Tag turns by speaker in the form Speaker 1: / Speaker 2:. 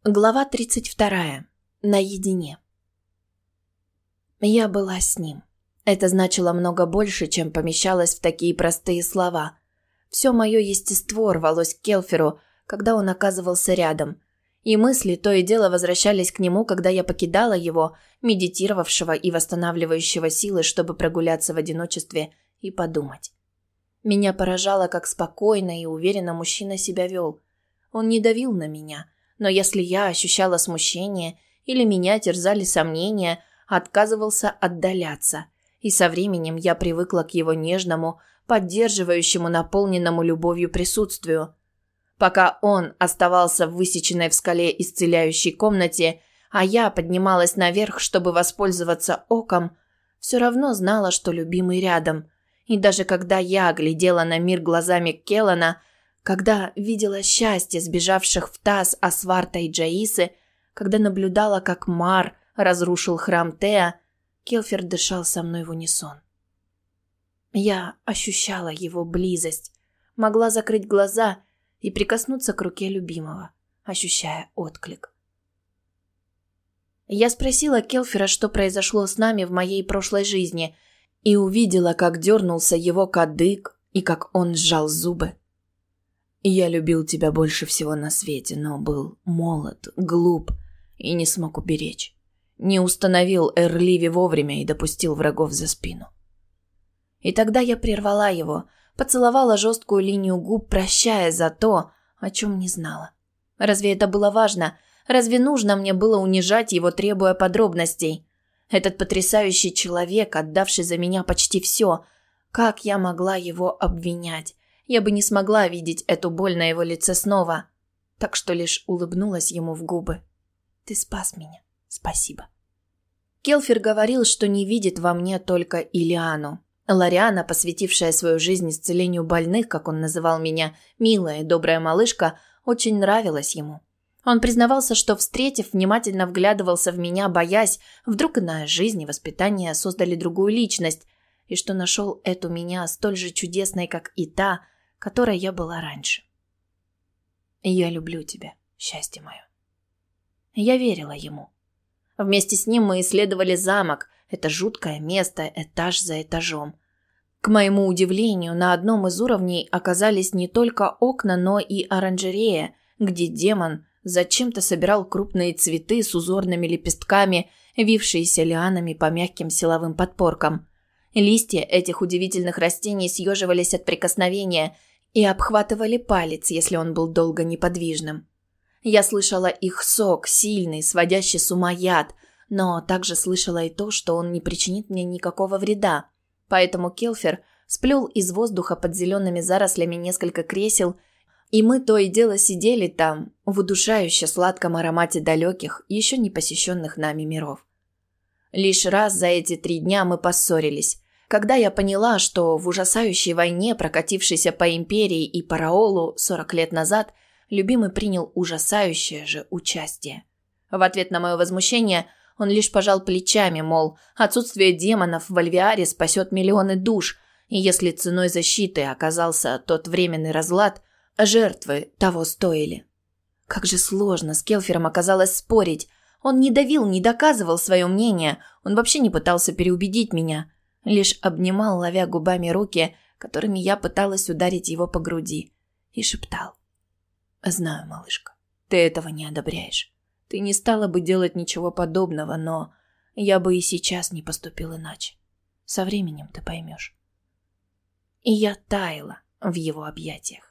Speaker 1: Глава 32. Наедине. Я была с ним. Это значило много больше, чем помещалось в такие простые слова. Все мое естество рвалось к Келферу, когда он оказывался рядом. И мысли то и дело возвращались к нему, когда я покидала его, медитировавшего и восстанавливающего силы, чтобы прогуляться в одиночестве и подумать. Меня поражало, как спокойно и уверенно мужчина себя вел. Он не давил на меня. Но если я ощущала смущение или меня терзали сомнения, отказывался отдаляться. И со временем я привыкла к его нежному, поддерживающему, наполненному любовью присутствию. Пока он оставался в высеченной в скале исцеляющей комнате, а я поднималась наверх, чтобы воспользоваться оком, все равно знала, что любимый рядом. И даже когда я глядела на мир глазами Келлана, когда видела счастье сбежавших в Тас Асварта и Джаисы, когда наблюдала, как Мар разрушил храм Теа, Келфер дышал со мной в унисон. Я ощущала его близость, могла закрыть глаза и прикоснуться к руке любимого, ощущая отклик. Я спросила Келфера, что произошло с нами в моей прошлой жизни, и увидела, как дернулся его кадык и как он сжал зубы. Я любил тебя больше всего на свете, но был молод, глуп и не смог уберечь. Не установил Эрливи вовремя и допустил врагов за спину. И тогда я прервала его, поцеловала жесткую линию губ, прощая за то, о чем не знала. Разве это было важно? Разве нужно мне было унижать его, требуя подробностей? Этот потрясающий человек, отдавший за меня почти все, как я могла его обвинять? Я бы не смогла видеть эту боль на его лице снова, так что лишь улыбнулась ему в губы. «Ты спас меня. Спасибо». Келфер говорил, что не видит во мне только Илиану. Лариана, посвятившая свою жизнь исцелению больных, как он называл меня, милая и добрая малышка, очень нравилась ему. Он признавался, что, встретив, внимательно вглядывался в меня, боясь, вдруг иная жизнь и воспитание создали другую личность, и что нашел эту меня столь же чудесной, как и та, которой я была раньше. Я люблю тебя, счастье мое. Я верила ему. Вместе с ним мы исследовали замок, это жуткое место, этаж за этажом. К моему удивлению, на одном из уровней оказались не только окна, но и оранжерея, где демон зачем-то собирал крупные цветы с узорными лепестками, вившиеся лианами по мягким силовым подпоркам. Листья этих удивительных растений съеживались от прикосновения и обхватывали палец, если он был долго неподвижным. Я слышала их сок, сильный, сводящий с ума яд, но также слышала и то, что он не причинит мне никакого вреда. Поэтому Келфер сплел из воздуха под зелеными зарослями несколько кресел, и мы то и дело сидели там, в удушающе сладком аромате далеких, еще не посещенных нами миров. Лишь раз за эти 3 дня мы поссорились, когда я поняла, что в ужасающей войне, прокатившейся по империи и Параолу 40 лет назад, любимый принял ужасающее же участие. В ответ на мое возмущение он лишь пожал плечами, мол, отсутствие демонов в Альвиаре спасет миллионы душ, и если ценой защиты оказался тот временный разлад, жертвы того стоили. Как же сложно с Келфером оказалось спорить. Он не давил, не доказывал свое мнение, он вообще не пытался переубедить меня, лишь обнимал, ловя губами руки, которыми я пыталась ударить его по груди, и шептал. «Знаю, малышка, ты этого не одобряешь. Ты не стала бы делать ничего подобного, но я бы и сейчас не поступил иначе. Со временем ты поймешь». И я таяла в его объятиях.